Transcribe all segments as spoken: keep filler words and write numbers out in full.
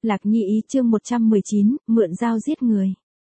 Lạc Nhi ý chương một trăm mười chín, mượn dao giết người.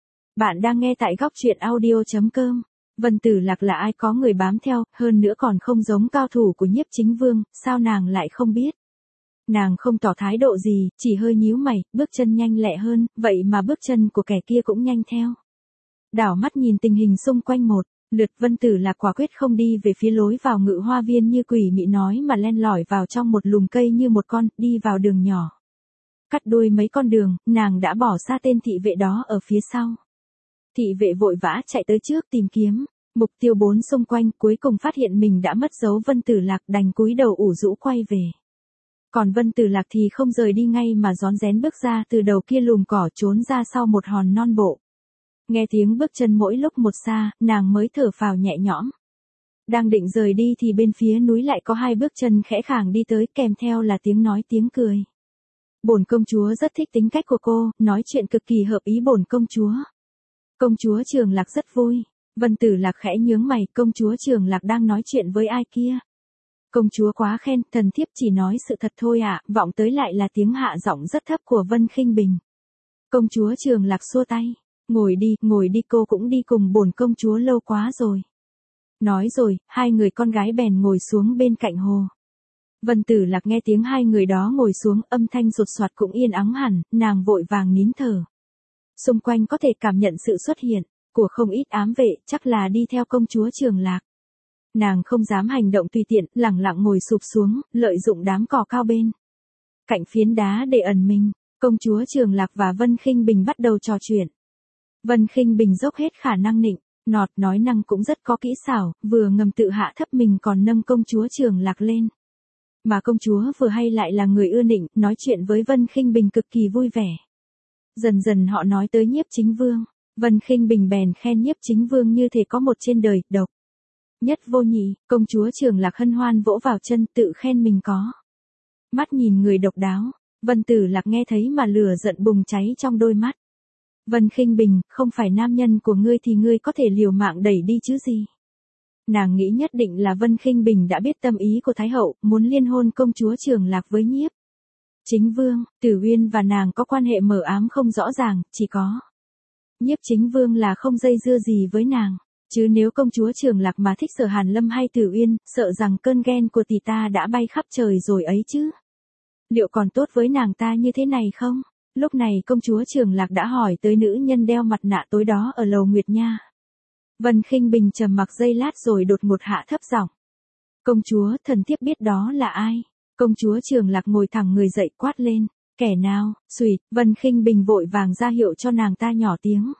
Bạn đang nghe tại góc truyện audio chấm com. Vân Tử Lạc là ai có người bám theo, hơn nữa còn không giống cao thủ của Nhiếp Chính Vương, sao nàng lại không biết? Nàng không tỏ thái độ gì, chỉ hơi nhíu mày, bước chân nhanh lẹ hơn, vậy mà bước chân của kẻ kia cũng nhanh theo. Đảo mắt nhìn tình hình xung quanh một lượt, Vân Tử Lạc quả quyết không đi về phía lối vào Ngự Hoa Viên như quỷ mị nói mà len lỏi vào trong một lùm cây như một con, đi vào đường nhỏ. Cắt đuôi mấy con đường, nàng đã bỏ xa tên thị vệ đó ở phía sau. Thị vệ vội vã chạy tới trước tìm kiếm, mục tiêu bốn xung quanh, cuối cùng phát hiện mình đã mất dấu Vân Tử Lạc, đành cúi đầu ủ rũ quay về. Còn Vân Tử Lạc thì không rời đi ngay mà rón rén bước ra từ đầu kia lùm cỏ, trốn ra sau một hòn non bộ. Nghe tiếng bước chân mỗi lúc một xa, nàng mới thở phào nhẹ nhõm. Đang định rời đi thì bên phía núi lại có hai bước chân khẽ khàng đi tới, kèm theo là tiếng nói tiếng cười. Bổn công chúa rất thích tính cách của cô, nói chuyện cực kỳ hợp ý bổn công chúa. Công chúa Trường Lạc rất vui. Vân Tử Lạc khẽ nhướng mày, công chúa Trường Lạc đang nói chuyện với ai kia? Công chúa quá khen, thần thiếp chỉ nói sự thật thôi ạ. À, vọng tới lại là tiếng hạ giọng rất thấp của Vân Khinh Bình. Công chúa Trường Lạc xua tay, ngồi đi, ngồi đi, cô cũng đi cùng bổn công chúa lâu quá rồi. Nói rồi, hai người con gái bèn ngồi xuống bên cạnh hồ. Vân Tử Lạc nghe tiếng hai người đó ngồi xuống, âm thanh sột soạt cũng yên ắng hẳn, nàng vội vàng nín thở. Xung quanh có thể cảm nhận sự xuất hiện của không ít ám vệ, chắc là đi theo công chúa Trường Lạc. Nàng không dám hành động tùy tiện, lẳng lặng ngồi sụp xuống, lợi dụng đám cỏ cao bên cạnh phiến đá để ẩn mình. Công chúa Trường Lạc và Vân Khinh Bình bắt đầu trò chuyện. Vân Khinh Bình dốc hết khả năng nịnh nọt, nói năng cũng rất có kỹ xảo, vừa ngầm tự hạ thấp mình còn nâng công chúa Trường Lạc lên. Mà công chúa vừa hay lại là người ưa nịnh, nói chuyện với Vân Khinh Bình cực kỳ vui vẻ. Dần dần họ nói tới Nhiếp Chính Vương, Vân Khinh Bình bèn khen Nhiếp Chính Vương như thể có một trên đời, độc nhất vô nhị. Công chúa Trường Lạc hân hoan vỗ vào chân, tự khen mình có mắt nhìn người độc đáo. Vân Tử Lạc nghe thấy mà lửa giận bùng cháy trong đôi mắt. Vân Khinh Bình, không phải nam nhân của ngươi thì ngươi có thể liều mạng đẩy đi chứ gì? Nàng nghĩ nhất định là Vân Khinh Bình đã biết tâm ý của Thái hậu, muốn liên hôn công chúa Trường Lạc với Nhiếp Chính Vương. Tử Uyên và nàng có quan hệ mờ ám không rõ ràng, chỉ có Nhiếp Chính Vương là không dây dưa gì với nàng. Chứ nếu công chúa Trường Lạc mà thích Sở Hàn Lâm hay Tử Uyên, sợ rằng cơn ghen của tỷ ta đã bay khắp trời rồi ấy chứ. Liệu còn tốt với nàng ta như thế này không? Lúc này công chúa Trường Lạc đã hỏi tới nữ nhân đeo mặt nạ tối đó ở lầu Nguyệt Nha. Vân Khinh Bình trầm mặc giây lát rồi đột ngột hạ thấp giọng. Công chúa, thần thiếp biết đó là ai? Công chúa Trường Lạc ngồi thẳng người dậy quát lên. Kẻ nào? Xùyt, Vân Khinh Bình vội vàng ra hiệu cho nàng ta nhỏ tiếng.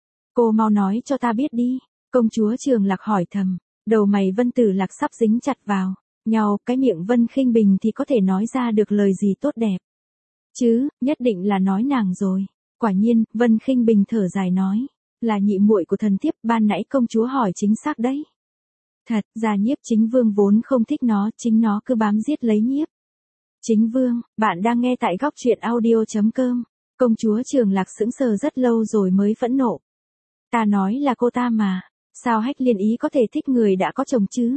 Cô mau nói cho ta biết đi. Công chúa Trường Lạc hỏi thầm. Đầu mày Vân Tử Lạc sắp dính chặt vào nhau, cái miệng Vân Khinh Bình thì có thể nói ra được lời gì tốt đẹp chứ, nhất định là nói nàng rồi. Quả nhiên, Vân Khinh Bình thở dài nói. Là nhị muội của thần thiếp, ban nãy công chúa hỏi chính xác đấy. Thật ra Nhiếp Chính Vương vốn không thích nó, chính nó cứ bám giết lấy Nhiếp Chính Vương. Bạn đang nghe tại góc truyện audio chấm com. Công chúa Trường Lạc sững sờ rất lâu rồi mới phẫn nộ. Ta nói là cô ta mà. Sao Hách Liên Ý có thể thích người đã có chồng chứ?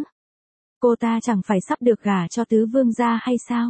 Cô ta chẳng phải sắp được gả cho tứ vương gia hay sao?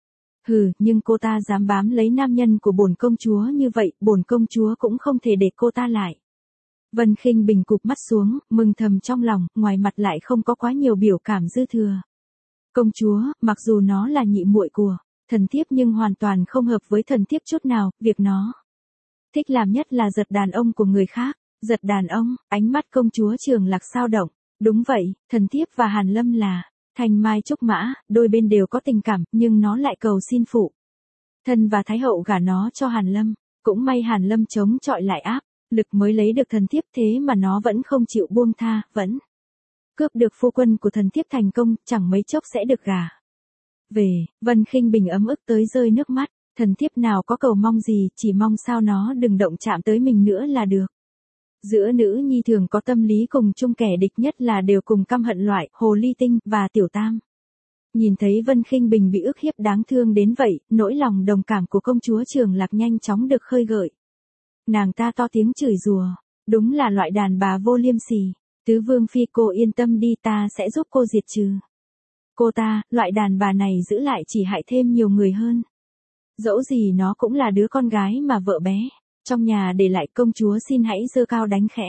Hừ, nhưng cô ta dám bám lấy nam nhân của bổn công chúa như vậy, bổn công chúa cũng không thể để cô ta lại. Vân Khinh Bình cụp mắt xuống, mừng thầm trong lòng, ngoài mặt lại không có quá nhiều biểu cảm dư thừa. Công chúa, mặc dù nó là nhị muội của thần thiếp nhưng hoàn toàn không hợp với thần thiếp chút nào, việc nó thích làm nhất là giật đàn ông của người khác. Giật đàn ông, ánh mắt công chúa Trường Lạc sao động. Đúng vậy, thần thiếp và Hàn Lâm là thanh mai trúc mã, đôi bên đều có tình cảm, nhưng nó lại cầu xin phụ thân và Thái hậu gả nó cho Hàn Lâm. Cũng may Hàn Lâm chống chọi lại áp lực mới lấy được thần thiếp, thế mà nó vẫn không chịu buông tha, vẫn cướp được phu quân của thần thiếp thành công, chẳng mấy chốc sẽ được gả về. Vân Khinh Bình ấm ức tới rơi nước mắt. Thần thiếp nào có cầu mong gì, chỉ mong sao nó đừng động chạm tới mình nữa là được. Giữa nữ nhi thường có tâm lý cùng chung, kẻ địch nhất là đều cùng căm hận loại Hồ Ly Tinh và Tiểu Tam. Nhìn thấy Vân Khinh Bình bị ức hiếp đáng thương đến vậy, nỗi lòng đồng cảm của công chúa Trường Lạc nhanh chóng được khơi gợi. Nàng ta to tiếng chửi rủa, đúng là loại đàn bà vô liêm sỉ. Tứ vương phi, cô yên tâm đi, ta sẽ giúp cô diệt trừ cô ta, loại đàn bà này giữ lại chỉ hại thêm nhiều người hơn. Dẫu gì nó cũng là đứa con gái mà vợ bé. Trong nhà để lại công chúa xin hãy giơ cao đánh khẽ.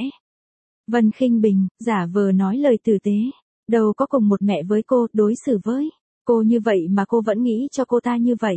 Vân Khinh Bình, giả vờ nói lời tử tế. Đâu có cùng một mẹ với cô, đối xử với cô như vậy mà cô vẫn nghĩ cho cô ta như vậy.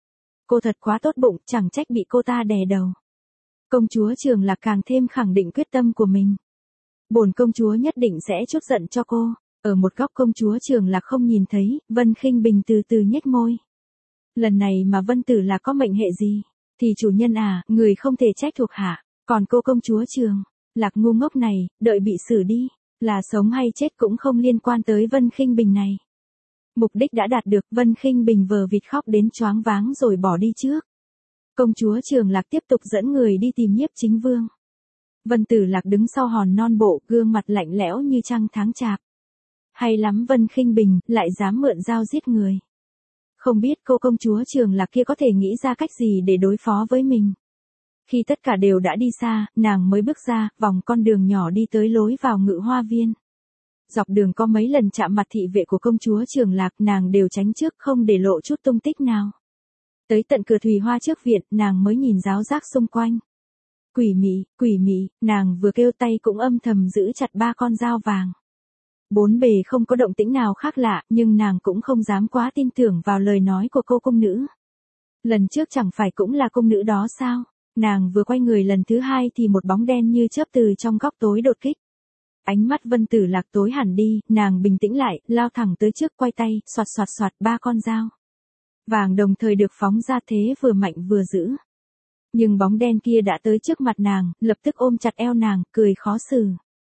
Cô thật quá tốt bụng, chẳng trách bị cô ta đè đầu. Công chúa Trường Lạc càng thêm khẳng định quyết tâm của mình. Bổn công chúa nhất định sẽ trút giận cho cô. Ở một góc công chúa Trường Lạc không nhìn thấy, Vân Khinh Bình từ từ nhếch môi. Lần này mà Vân Tử Lạc có mệnh hệ gì? Thì chủ nhân à, người không thể trách thuộc hạ. Còn cô công chúa Trường Lạc ngu ngốc này, đợi bị xử đi. Là sống hay chết cũng không liên quan tới Vân Khinh Bình này. Mục đích đã đạt được, Vân Khinh Bình vờ vịt khóc đến choáng váng rồi bỏ đi trước. Công chúa Trường Lạc tiếp tục dẫn người đi tìm Nhiếp Chính Vương. Vân Tử Lạc đứng sau hòn non bộ, gương mặt lạnh lẽo như trăng tháng chạp. Hay lắm Vân Khinh Bình, lại dám mượn dao giết người. Không biết cô công chúa Trường Lạc kia có thể nghĩ ra cách gì để đối phó với mình. Khi tất cả đều đã đi xa, nàng mới bước ra, vòng con đường nhỏ đi tới lối vào Ngự Hoa Viên. Dọc đường có mấy lần chạm mặt thị vệ của công chúa Trường Lạc, nàng đều tránh trước không để lộ chút tung tích nào. Tới tận cửa Thùy Hoa trước viện, nàng mới nhìn ráo rác xung quanh. Quỷ mị, quỷ mị, nàng vừa kêu tay cũng âm thầm giữ chặt ba con dao vàng. Bốn bề không có động tĩnh nào khác lạ, nhưng nàng cũng không dám quá tin tưởng vào lời nói của cô cung nữ. Lần trước chẳng phải cũng là cung nữ đó sao? Nàng vừa quay người lần thứ hai thì một bóng đen như chớp từ trong góc tối đột kích. Ánh mắt Vân Tử Lạc tối hẳn đi, nàng bình tĩnh lại, lao thẳng tới trước, quay tay, xoạt xoạt xoạt ba con dao vàng đồng thời được phóng ra, thế vừa mạnh vừa dữ. Nhưng bóng đen kia đã tới trước mặt nàng, lập tức ôm chặt eo nàng, cười khó xử.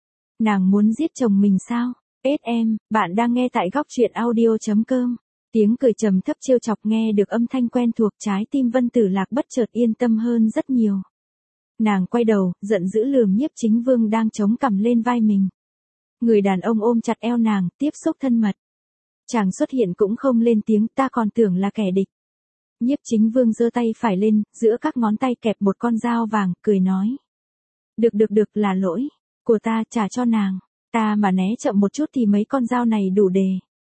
Nàng muốn giết chồng mình sao? ét em, bạn đang nghe tại góc truyện audio chấm com. Tiếng cười trầm thấp trêu chọc, nghe được âm thanh quen thuộc, trái tim Vân Tử Lạc bất chợt yên tâm hơn rất nhiều. Nàng quay đầu, giận dữ lườm Nhiếp Chính Vương đang chống cằm lên vai mình. Người đàn ông ôm chặt eo nàng, tiếp xúc thân mật. Chàng xuất hiện cũng không lên tiếng, ta còn tưởng là kẻ địch. Nhiếp Chính Vương giơ tay phải lên, giữa các ngón tay kẹp một con dao vàng, cười nói. Được được được, là lỗi của ta, trả cho nàng. Ta mà né chậm một chút thì mấy con dao này đủ để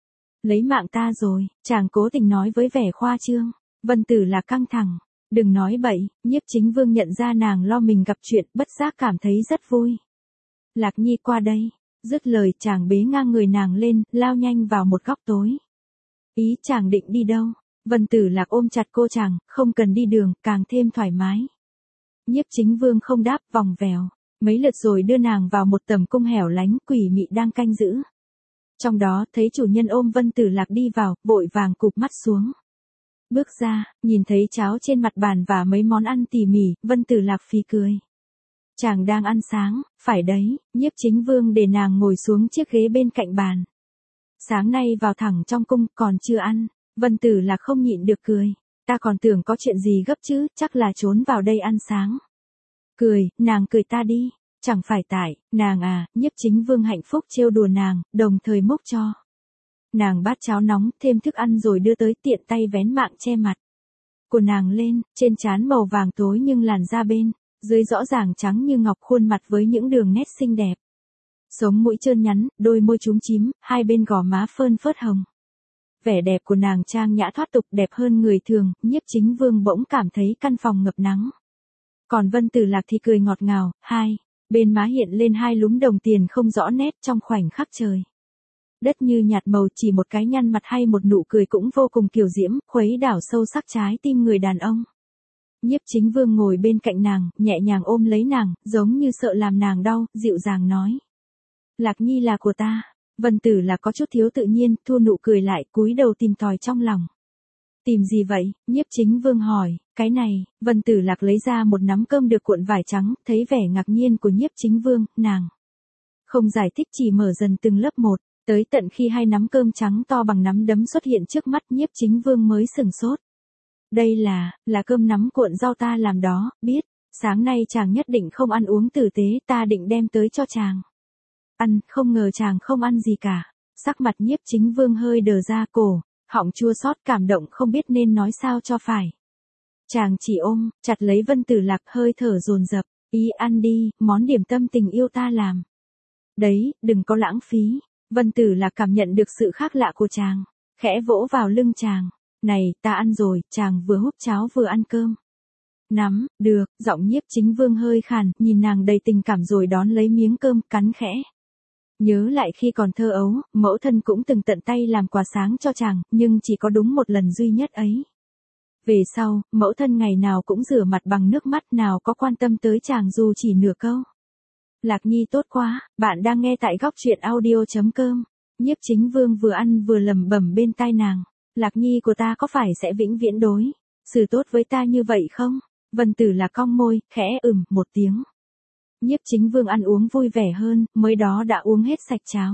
lấy mạng ta rồi, chàng cố tình nói với vẻ khoa trương. Vân Tử Lạc căng thẳng. Đừng nói bậy, Nhiếp Chính Vương nhận ra nàng lo mình gặp chuyện, bất giác cảm thấy rất vui. Lạc Nhi qua đây. Dứt lời, chàng bế ngang người nàng lên, lao nhanh vào một góc tối. Ý chàng định đi đâu? Vân Tử Lạc ôm chặt cô chàng, không cần đi đường, càng thêm thoải mái. Nhiếp Chính Vương không đáp, vòng vèo mấy lượt rồi đưa nàng vào một tầm cung hẻo lánh, quỷ mị đang canh giữ. Trong đó, thấy chủ nhân ôm Vân Tử Lạc đi vào, vội vàng cụp mắt xuống. Bước ra, nhìn thấy cháo trên mặt bàn và mấy món ăn tỉ mỉ, Vân Tử Lạc phì cười. Chàng đang ăn sáng, phải đấy, Nhiếp Chính Vương để nàng ngồi xuống chiếc ghế bên cạnh bàn. Sáng nay vào thẳng trong cung, còn chưa ăn. Vân Tử Lạc không nhịn được cười. Ta còn tưởng có chuyện gì gấp chứ, chắc là trốn vào đây ăn sáng. Cười, nàng cười ta đi. Chẳng phải tại, nàng à, Nhiếp Chính Vương hạnh phúc trêu đùa nàng, đồng thời múc cho nàng bát cháo nóng, thêm thức ăn rồi đưa tới, tiện tay vén mạng che mặt của nàng lên, trên trán màu vàng tối nhưng làn da bên dưới rõ ràng trắng như ngọc, khuôn mặt với những đường nét xinh đẹp. Sống mũi trơn nhắn, đôi môi chúm chím, hai bên gò má phơn phớt hồng. Vẻ đẹp của nàng trang nhã thoát tục, đẹp hơn người thường, Nhiếp Chính Vương bỗng cảm thấy căn phòng ngập nắng. Còn Vân Tử Lạc thì cười ngọt ngào, hai bên má hiện lên hai lúm đồng tiền không rõ nét, trong khoảnh khắc trời đất như nhạt màu, chỉ một cái nhăn mặt hay một nụ cười cũng vô cùng kiều diễm, khuấy đảo sâu sắc trái tim người đàn ông. Nhiếp Chính Vương ngồi bên cạnh nàng, nhẹ nhàng ôm lấy nàng, giống như sợ làm nàng đau, dịu dàng nói. Lạc Nhi là của ta. Vân Tử Lạc có chút thiếu tự nhiên, thu nụ cười lại, cúi đầu tìm tòi trong lòng. Tìm gì vậy? Nhiếp Chính Vương hỏi. Cái này, Vân Tử Lạc lấy ra một nắm cơm được cuộn vải trắng, thấy vẻ ngạc nhiên của Nhiếp Chính Vương, nàng không giải thích, chỉ mở dần từng lớp một, tới tận khi hai nắm cơm trắng to bằng nắm đấm xuất hiện trước mắt, Nhiếp Chính Vương mới sừng sốt. Đây là, là cơm nắm cuộn rau ta làm đó, biết, sáng nay chàng nhất định không ăn uống tử tế, ta định đem tới cho chàng ăn, không ngờ chàng không ăn gì cả. Sắc mặt Nhiếp Chính Vương hơi đờ ra, cổ họng chua xót, cảm động không biết nên nói sao cho phải. Chàng chỉ ôm chặt lấy Vân Tử Lạc, hơi thở dồn dập, ý ăn đi, món điểm tâm tình yêu ta làm đấy, đừng có lãng phí. Vân Tử Lạc cảm nhận được sự khác lạ của chàng, khẽ vỗ vào lưng chàng. Này, ta ăn rồi, chàng vừa húp cháo vừa ăn cơm. Nắm, được, giọng Nhiếp Chính Vương hơi khàn, nhìn nàng đầy tình cảm rồi đón lấy miếng cơm, cắn khẽ. Nhớ lại khi còn thơ ấu, mẫu thân cũng từng tận tay làm quà sáng cho chàng, nhưng chỉ có đúng một lần duy nhất ấy. Về sau, mẫu thân ngày nào cũng rửa mặt bằng nước mắt, nào có quan tâm tới chàng dù chỉ nửa câu. Lạc Nhi tốt quá, bạn đang nghe tại góc truyện audio chấm com. Nhiếp Chính Vương vừa ăn vừa lẩm bẩm bên tai nàng. Lạc Nhi của ta có phải sẽ vĩnh viễn đối xử tốt với ta như vậy không? Vân Tử Lạc cong môi, khẽ ừm một tiếng. Nhiếp Chính Vương ăn uống vui vẻ hơn, mới đó đã uống hết sạch cháo.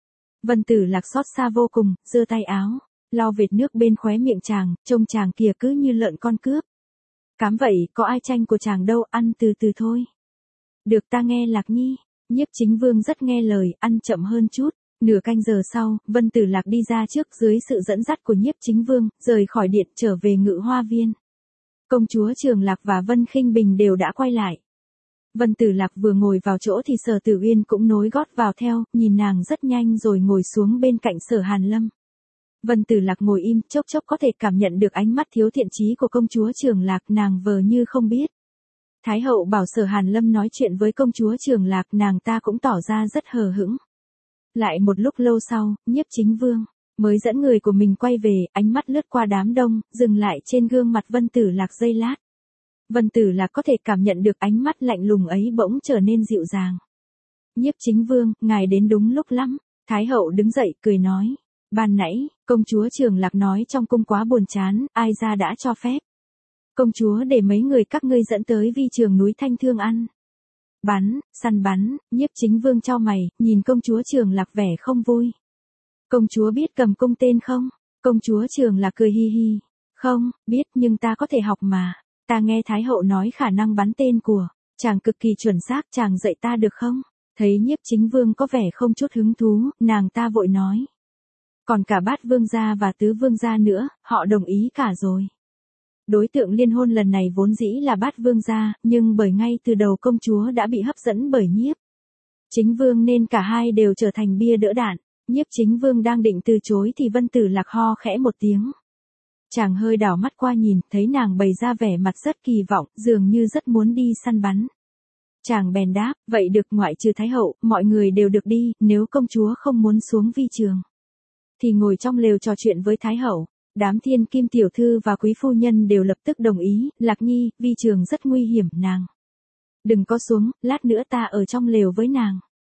Vân Tử Lạc xót xa vô cùng, giơ tay áo, lau vệt nước bên khóe miệng chàng, trông chàng kìa cứ như lợn con cướp. Cám vậy, có ai tranh của chàng đâu, ăn từ từ thôi. Được, ta nghe Lạc Nhi. Nhiếp Chính Vương rất nghe lời, ăn chậm hơn chút. Nửa canh giờ sau, Vân Tử Lạc đi ra trước dưới sự dẫn dắt của Nhiếp Chính Vương, rời khỏi điện trở về Ngự Hoa Viên. Công chúa Trường Lạc và Vân Khinh Bình đều đã quay lại. Vân Tử Lạc vừa ngồi vào chỗ thì Sở Tử Uyên cũng nối gót vào theo, nhìn nàng rất nhanh rồi ngồi xuống bên cạnh Sở Hàn Lâm. Vân Tử Lạc ngồi im, chốc chốc có thể cảm nhận được ánh mắt thiếu thiện chí của công chúa Trường Lạc, nàng vờ như không biết. Thái hậu bảo Sở Hàn Lâm nói chuyện với công chúa Trường Lạc, nàng ta cũng tỏ ra rất hờ hững. Lại một lúc lâu sau, Nhiếp Chính Vương mới dẫn người của mình quay về, ánh mắt lướt qua đám đông, dừng lại trên gương mặt Vân Tử Lạc giây lát. Vân Tử Lạc có thể cảm nhận được ánh mắt lạnh lùng ấy bỗng trở nên dịu dàng. Nhiếp Chính Vương, ngài đến đúng lúc lắm. Thái hậu đứng dậy, cười nói. Ban nãy, công chúa Trường Lạc nói trong cung quá buồn chán, ai ra đã cho phép. Công chúa để mấy người các ngươi dẫn tới vi trường núi Thanh Thương ăn. Bắn, săn bắn, Nhiếp Chính Vương chau mày, nhìn công chúa Trường Lạc vẻ không vui. Công chúa biết cầm cung tên không? Công chúa Trường Lạc cười hi hi. Không, biết nhưng ta có thể học mà. Ta nghe Thái hậu nói khả năng bắn tên của chàng cực kỳ chuẩn xác, chàng dạy ta được không? Thấy Nhiếp Chính Vương có vẻ không chút hứng thú, nàng ta vội nói. Còn cả Bát Vương gia và Tứ Vương gia nữa, họ đồng ý cả rồi. Đối tượng liên hôn lần này vốn dĩ là Bát Vương gia, nhưng bởi ngay từ đầu công chúa đã bị hấp dẫn bởi Nhiếp Chính Vương nên cả hai đều trở thành bia đỡ đạn. Nhiếp Chính Vương đang định từ chối thì Vân Tử Lạc ho khẽ một tiếng. Chàng hơi đảo mắt qua nhìn, thấy nàng bày ra vẻ mặt rất kỳ vọng, dường như rất muốn đi săn bắn. Chàng bèn đáp, vậy được, ngoại trừ Thái hậu, mọi người đều được đi, nếu công chúa không muốn xuống vi trường thì ngồi trong lều trò chuyện với Thái hậu. Đám Thiên Kim tiểu thư và quý phu nhân đều lập tức đồng ý, Lạc Nhi, vi trường rất nguy hiểm, nàng đừng có xuống, lát nữa ta ở trong lều với nàng.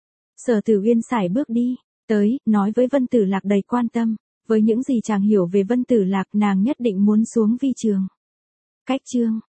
Sở Tử Uyên sải bước đi tới, nói với Vân Tử Lạc đầy quan tâm. Với những gì chàng hiểu về Vân Tử Lạc, nàng nhất định muốn xuống vi trường. Cách chương